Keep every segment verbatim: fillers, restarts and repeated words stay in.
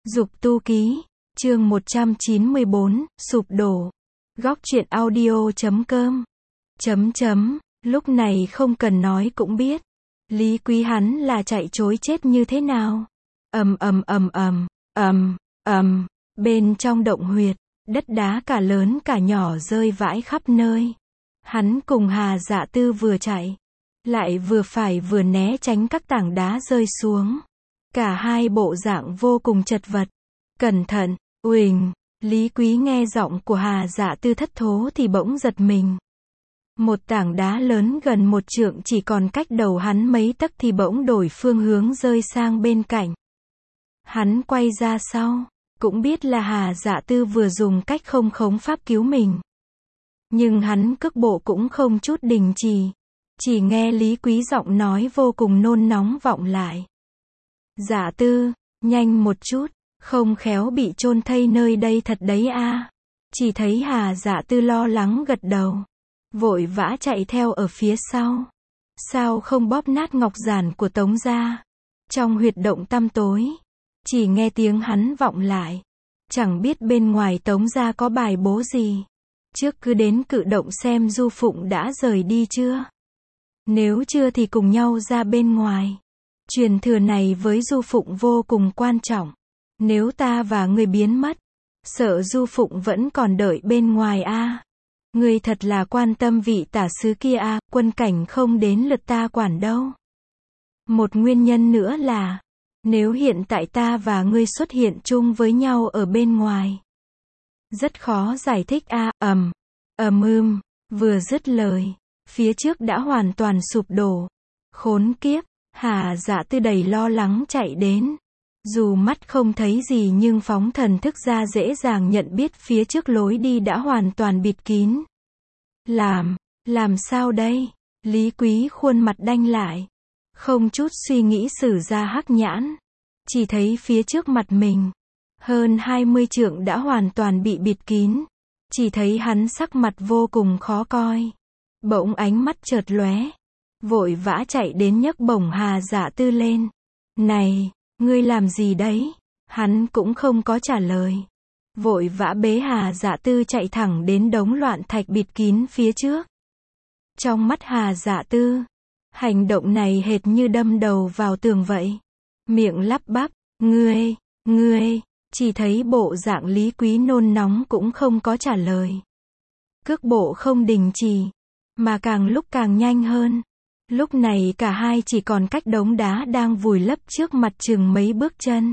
Dục tu ký, chương một trăm chín mươi bốn, sụp đổ. Góc truyện audio chấm com. Chấm chấm, lúc này không cần nói cũng biết. Lý Quý hắn là chạy trối chết như thế nào. Ầm ầm ầm ầm, ầm, ầm, bên trong động huyệt, đất đá cả lớn cả nhỏ rơi vãi khắp nơi. Hắn cùng Hà Dạ Tư vừa chạy, lại vừa phải vừa né tránh các tảng đá rơi xuống. Cả hai bộ dạng vô cùng chật vật. Cẩn thận, uỳnh, Lý Quý nghe giọng của Hà Dạ Tư thất thố thì bỗng giật mình. Một tảng đá lớn gần một trượng chỉ còn cách đầu hắn mấy tấc thì bỗng đổi phương hướng rơi sang bên cạnh. Hắn quay ra sau, cũng biết là Hà Dạ Tư vừa dùng cách không khống pháp cứu mình. Nhưng hắn cước bộ cũng không chút đình trì. Chỉ nghe Lý Quý giọng nói vô cùng nôn nóng vọng lại. Dạ Tư, nhanh một chút, không khéo bị chôn thây nơi đây thật đấy a. Chỉ thấy Hà Dạ Tư lo lắng gật đầu, vội vã chạy theo ở phía sau. Sao không bóp nát ngọc giản của Tống gia? Trong huyệt động tăm tối, chỉ nghe tiếng hắn vọng lại. Chẳng biết bên ngoài Tống gia có bài bố gì. Trước cứ đến cự động xem Du Phụng đã rời đi chưa. Nếu chưa thì cùng nhau ra bên ngoài. Truyền thừa này với Du Phụng vô cùng quan trọng. Nếu ta và ngươi biến mất, sợ Du Phụng vẫn còn đợi bên ngoài a. À. Ngươi thật là quan tâm vị tả sứ kia a, à, quân cảnh không đến lượt ta quản đâu. Một nguyên nhân nữa là, nếu hiện tại ta và ngươi xuất hiện chung với nhau ở bên ngoài, rất khó giải thích a, à, ầm, ầm ưm, vừa dứt lời, phía trước đã hoàn toàn sụp đổ. Khốn kiếp, Hà Dạ Tư đầy lo lắng chạy đến. Dù mắt không thấy gì nhưng phóng thần thức ra dễ dàng nhận biết phía trước lối đi đã hoàn toàn bịt kín. Làm, làm sao đây? Lý Quý khuôn mặt đanh lại. Không chút suy nghĩ sử ra hắc nhãn. Chỉ thấy phía trước mặt mình, hơn hai mươi trượng đã hoàn toàn bị bịt kín. Chỉ thấy hắn sắc mặt vô cùng khó coi. Bỗng ánh mắt chợt lóe, vội vã chạy đến nhấc bổng Hà Dạ Tư lên. Này, ngươi làm gì đấy? Hắn cũng không có trả lời. Vội vã bế Hà Dạ Tư chạy thẳng đến đống loạn thạch bịt kín phía trước. Trong mắt Hà Dạ Tư, hành động này hệt như đâm đầu vào tường vậy. Miệng lắp bắp, ngươi, ngươi, chỉ thấy bộ dạng Lý Quý nôn nóng cũng không có trả lời. Cước bộ không đình trì, mà càng lúc càng nhanh hơn. Lúc này cả hai chỉ còn cách đống đá đang vùi lấp trước mặt chừng mấy bước chân.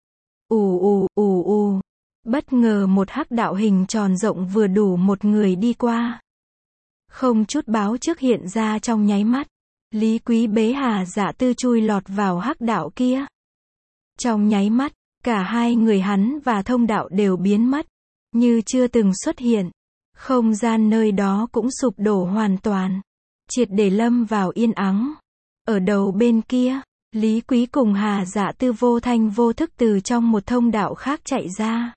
Ù ù, ù ù. Bất ngờ một hắc đạo hình tròn rộng vừa đủ một người đi qua. Không chút báo trước hiện ra trong nháy mắt. Lý Quý bế Hà Dạ Tư chui lọt vào hắc đạo kia. Trong nháy mắt, cả hai người hắn và thông đạo đều biến mất, như chưa từng xuất hiện. Không gian nơi đó cũng sụp đổ hoàn toàn, triệt để lâm vào yên ắng. Ở đầu bên kia, Lý Quý cùng Hà Dạ Tư vô thanh vô thức từ trong một thông đạo khác chạy ra.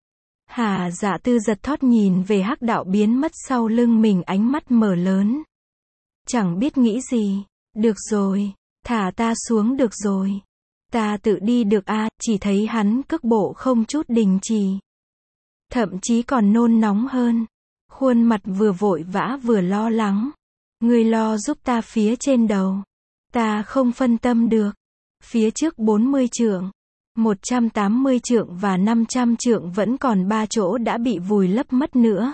Hà Dạ Tư giật thót nhìn về hắc đạo biến mất sau lưng mình, ánh mắt mở lớn. Chẳng biết nghĩ gì. Được rồi, thả ta xuống được rồi. Ta tự đi được a. À, chỉ thấy hắn cước bộ không chút đình trì. Thậm chí còn nôn nóng hơn. Khuôn mặt vừa vội vã vừa lo lắng. Ngươi lo giúp ta phía trên đầu. Ta không phân tâm được. Phía trước bốn mươi trượng, một trăm tám mươi trượng và năm trăm trượng vẫn còn ba chỗ đã bị vùi lấp mất nữa.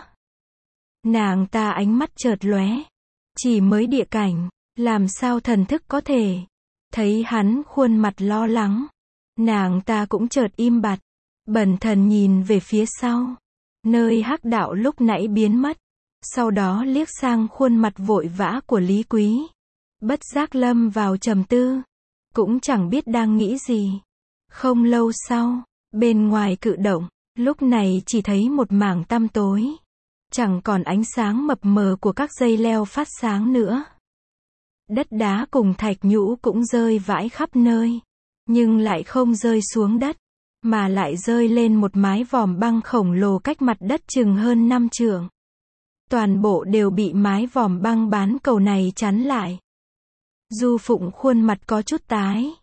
Nàng ta ánh mắt chợt lóe. Chỉ mới địa cảnh, làm sao thần thức có thể. Thấy hắn khuôn mặt lo lắng, nàng ta cũng chợt im bặt. Bần thần nhìn về phía sau, nơi hắc đạo lúc nãy biến mất. Sau đó liếc sang khuôn mặt vội vã của Lý Quý. Bất giác lâm vào trầm tư. Cũng chẳng biết đang nghĩ gì. Không lâu sau, bên ngoài cự động, lúc này chỉ thấy một mảng tăm tối. Chẳng còn ánh sáng mập mờ của các dây leo phát sáng nữa. Đất đá cùng thạch nhũ cũng rơi vãi khắp nơi. Nhưng lại không rơi xuống đất, mà lại rơi lên một mái vòm băng khổng lồ cách mặt đất chừng hơn năm trượng. Toàn bộ đều bị mái vòm băng bán cầu này chắn lại. Du Phụng khuôn mặt có chút tái.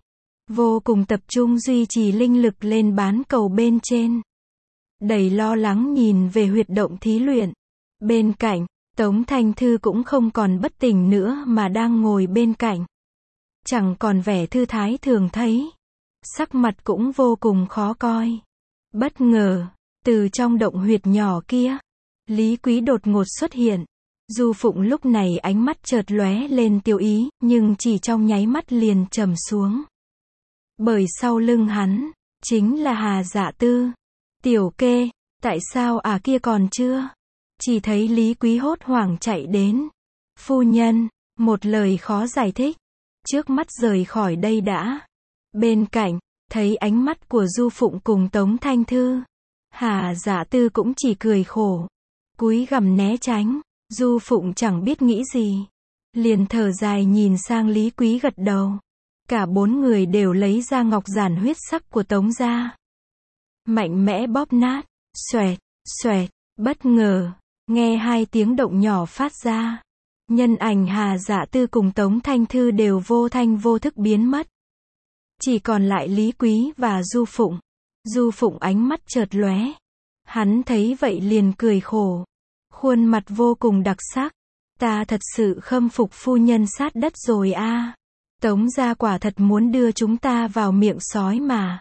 vô cùng tập trung duy trì linh lực lên bán cầu bên trên. Đầy lo lắng nhìn về huyệt động thí luyện. Bên cạnh, Tống Thanh Thư cũng không còn bất tỉnh nữa mà đang ngồi bên cạnh. Chẳng còn vẻ thư thái thường thấy. Sắc mặt cũng vô cùng khó coi. Bất ngờ, từ trong động huyệt nhỏ kia, Lý Quý đột ngột xuất hiện. Du Phụng lúc này ánh mắt chợt lóe lên tiêu ý, nhưng chỉ trong nháy mắt liền trầm xuống. Bởi sau lưng hắn, chính là Hà Dạ Tư. Tiểu Kê, tại sao à kia còn chưa? Chỉ thấy Lý Quý hốt hoảng chạy đến. Phu nhân, một lời khó giải thích. Trước mắt rời khỏi đây đã. Bên cạnh, thấy ánh mắt của Du Phụng cùng Tống Thanh Thư. Hà Dạ Tư cũng chỉ cười khổ. Cúi gằm né tránh. Du Phụng chẳng biết nghĩ gì. Liền thở dài nhìn sang Lý Quý gật đầu. Cả bốn người đều lấy ra ngọc giản huyết sắc của Tống gia. Mạnh mẽ bóp nát. Xoẹt, xoẹt, bất ngờ. Nghe hai tiếng động nhỏ phát ra. Nhân ảnh Hà Dạ Tư cùng Tống Thanh Thư đều vô thanh vô thức biến mất. Chỉ còn lại Lý Quý và Du Phụng. Du Phụng ánh mắt chợt lóe. Hắn thấy vậy liền cười khổ. Khuôn mặt vô cùng đặc sắc. Ta thật sự khâm phục phu nhân sát đất rồi a. Tống gia quả thật muốn đưa chúng ta vào miệng sói mà.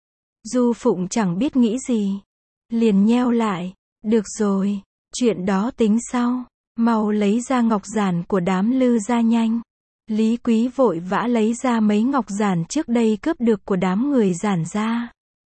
Du Phụng chẳng biết nghĩ gì. Liền nheo lại. Được rồi, chuyện đó tính sau. Mau lấy ra ngọc giản của đám Lư gia nhanh. Lý Quý vội vã lấy ra mấy ngọc giản trước đây cướp được của đám người giản gia.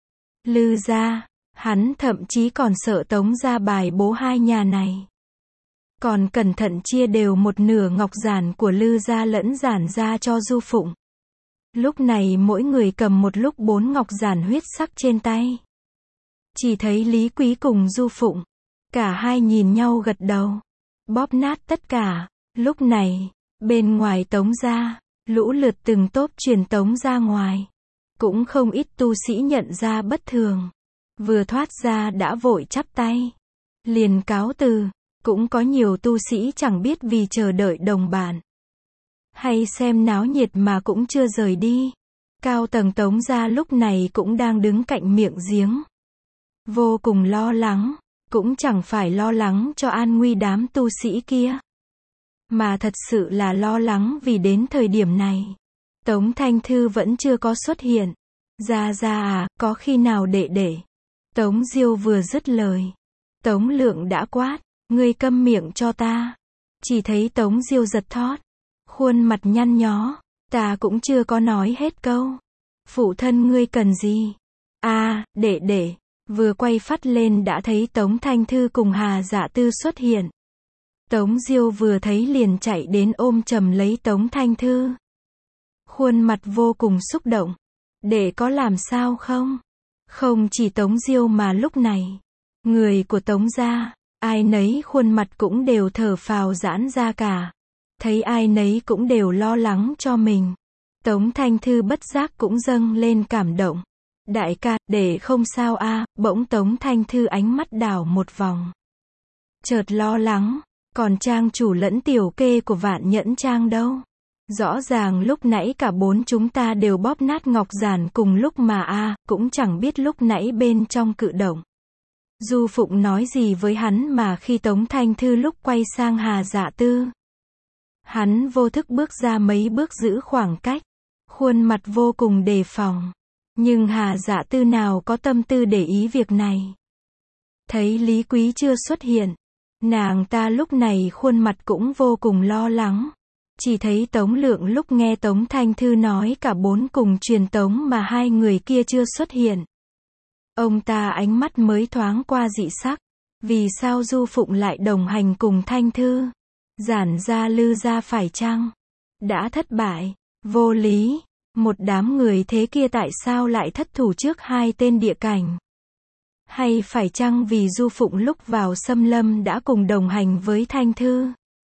Lư gia, hắn thậm chí còn sợ Tống gia bài bố hai nhà này. Còn cẩn thận chia đều một nửa ngọc giản của Lư gia lẫn giản gia cho Du Phụng. Lúc này mỗi người cầm một lúc bốn ngọc giản huyết sắc trên tay. Chỉ thấy Lý Quý cùng Du Phụng. Cả hai nhìn nhau gật đầu. Bóp nát tất cả. Lúc này, bên ngoài Tống gia, lũ lượt từng tốp truyền tống ra ngoài. Cũng không ít tu sĩ nhận ra bất thường. Vừa thoát ra đã vội chắp tay. Liền cáo từ. Cũng có nhiều tu sĩ chẳng biết vì chờ đợi đồng bạn. Hay xem náo nhiệt mà cũng chưa rời đi. Cao tầng Tống gia lúc này cũng đang đứng cạnh miệng giếng. Vô cùng lo lắng. Cũng chẳng phải lo lắng cho an nguy đám tu sĩ kia. Mà thật sự là lo lắng vì đến thời điểm này. Tống Thanh Thư vẫn chưa có xuất hiện. Ra ra à, có khi nào đệ đệ. Tống Diêu vừa dứt lời. Tống Lượng đã quát. Ngươi câm miệng cho ta. Chỉ thấy Tống Diêu giật thót. Khuôn mặt nhăn nhó. Ta cũng chưa có nói hết câu. Phụ thân ngươi cần gì? À, đệ đệ. Vừa quay phát lên đã thấy Tống Thanh Thư cùng Hà Dạ Tư xuất hiện. Tống Diêu vừa thấy liền chạy đến ôm chầm lấy Tống Thanh Thư. Khuôn mặt vô cùng xúc động. Đệ có làm sao không? Không chỉ Tống Diêu mà lúc này. Người của Tống gia, ai nấy khuôn mặt cũng đều thở phào giãn ra cả. Thấy ai nấy cũng đều lo lắng cho mình. Tống Thanh Thư bất giác cũng dâng lên cảm động. Đại ca, để không sao a. À, bỗng Tống Thanh Thư ánh mắt đảo một vòng. Chợt lo lắng, còn trang chủ lẫn Tiểu Kê của Vạn Nhẫn Trang đâu? Rõ ràng lúc nãy cả bốn chúng ta đều bóp nát ngọc giản cùng lúc mà a, à, cũng chẳng biết lúc nãy bên trong cự động. Du Phụng nói gì với hắn mà khi Tống Thanh Thư lúc quay sang Hà Dạ Tư. Hắn vô thức bước ra mấy bước giữ khoảng cách. Khuôn mặt vô cùng đề phòng. Nhưng Hà Dạ Tư nào có tâm tư để ý việc này. Thấy Lý Quý chưa xuất hiện. Nàng ta lúc này khuôn mặt cũng vô cùng lo lắng. Chỉ thấy Tống Lượng lúc nghe Tống Thanh Thư nói cả bốn cùng truyền tống mà hai người kia chưa xuất hiện. Ông ta ánh mắt mới thoáng qua dị sắc. Vì sao Du Phụng lại đồng hành cùng Thanh Thư? Giản gia Lư gia phải chăng đã thất bại? Vô lý. Một đám người thế kia tại sao lại thất thủ trước hai tên địa cảnh? Hay phải chăng vì Du Phụng lúc vào xâm lâm đã cùng đồng hành với Thanh Thư?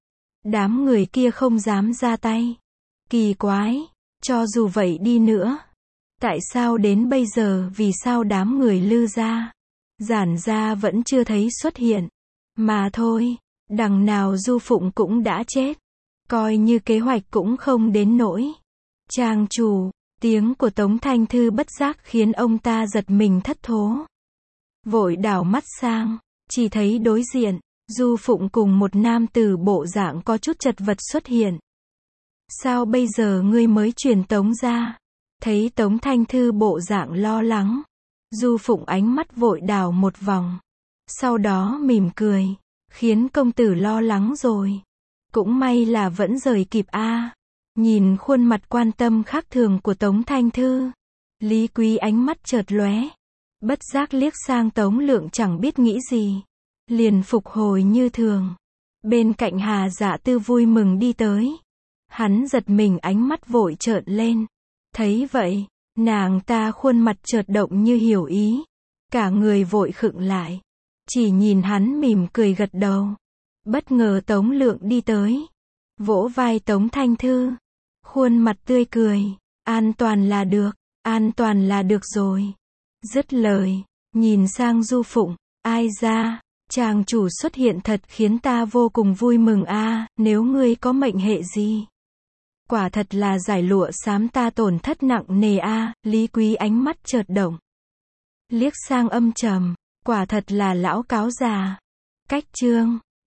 Đám người kia không dám ra tay. Kỳ quái. Cho dù vậy đi nữa. Tại sao đến bây giờ vì sao đám người Lư gia, Giản gia vẫn chưa thấy xuất hiện? Mà thôi. Đằng nào Du Phụng cũng đã chết. Coi như kế hoạch cũng không đến nỗi. Trang chủ, Tiếng của Tống Thanh Thư bất giác khiến ông ta giật mình thất thố. Vội đảo mắt sang, chỉ thấy đối diện, Du Phụng cùng một nam tử bộ dạng có chút chật vật xuất hiện. Sao bây giờ ngươi mới truyền tống ra? Thấy Tống Thanh Thư bộ dạng lo lắng, Du Phụng ánh mắt vội đảo một vòng. Sau đó mỉm cười, khiến công tử lo lắng rồi. Cũng may là vẫn rời kịp a. Nhìn khuôn mặt quan tâm khác thường của Tống Thanh Thư, Lý Quý ánh mắt chợt lóe, bất giác liếc sang Tống Lượng chẳng biết nghĩ gì, liền phục hồi như thường. Bên cạnh Hà Dạ Tư vui mừng đi tới. Hắn giật mình ánh mắt vội trợn lên. Thấy vậy, nàng ta khuôn mặt chợt động như hiểu ý. Cả người vội khựng lại. Chỉ nhìn hắn mỉm cười gật đầu. Bất ngờ Tống Lượng đi tới. Vỗ vai Tống Thanh Thư. Khuôn mặt tươi cười. An toàn là được, an toàn là được rồi. Dứt lời, nhìn sang Du Phụng. Ai ra, chàng chủ xuất hiện thật khiến ta vô cùng vui mừng a. Nếu ngươi có mệnh hệ gì? Quả thật là giải lụa xám ta tổn thất nặng nề a. Lý Quý ánh mắt chợt động. Liếc sang âm trầm. Quả thật là lão cáo già. Cách chương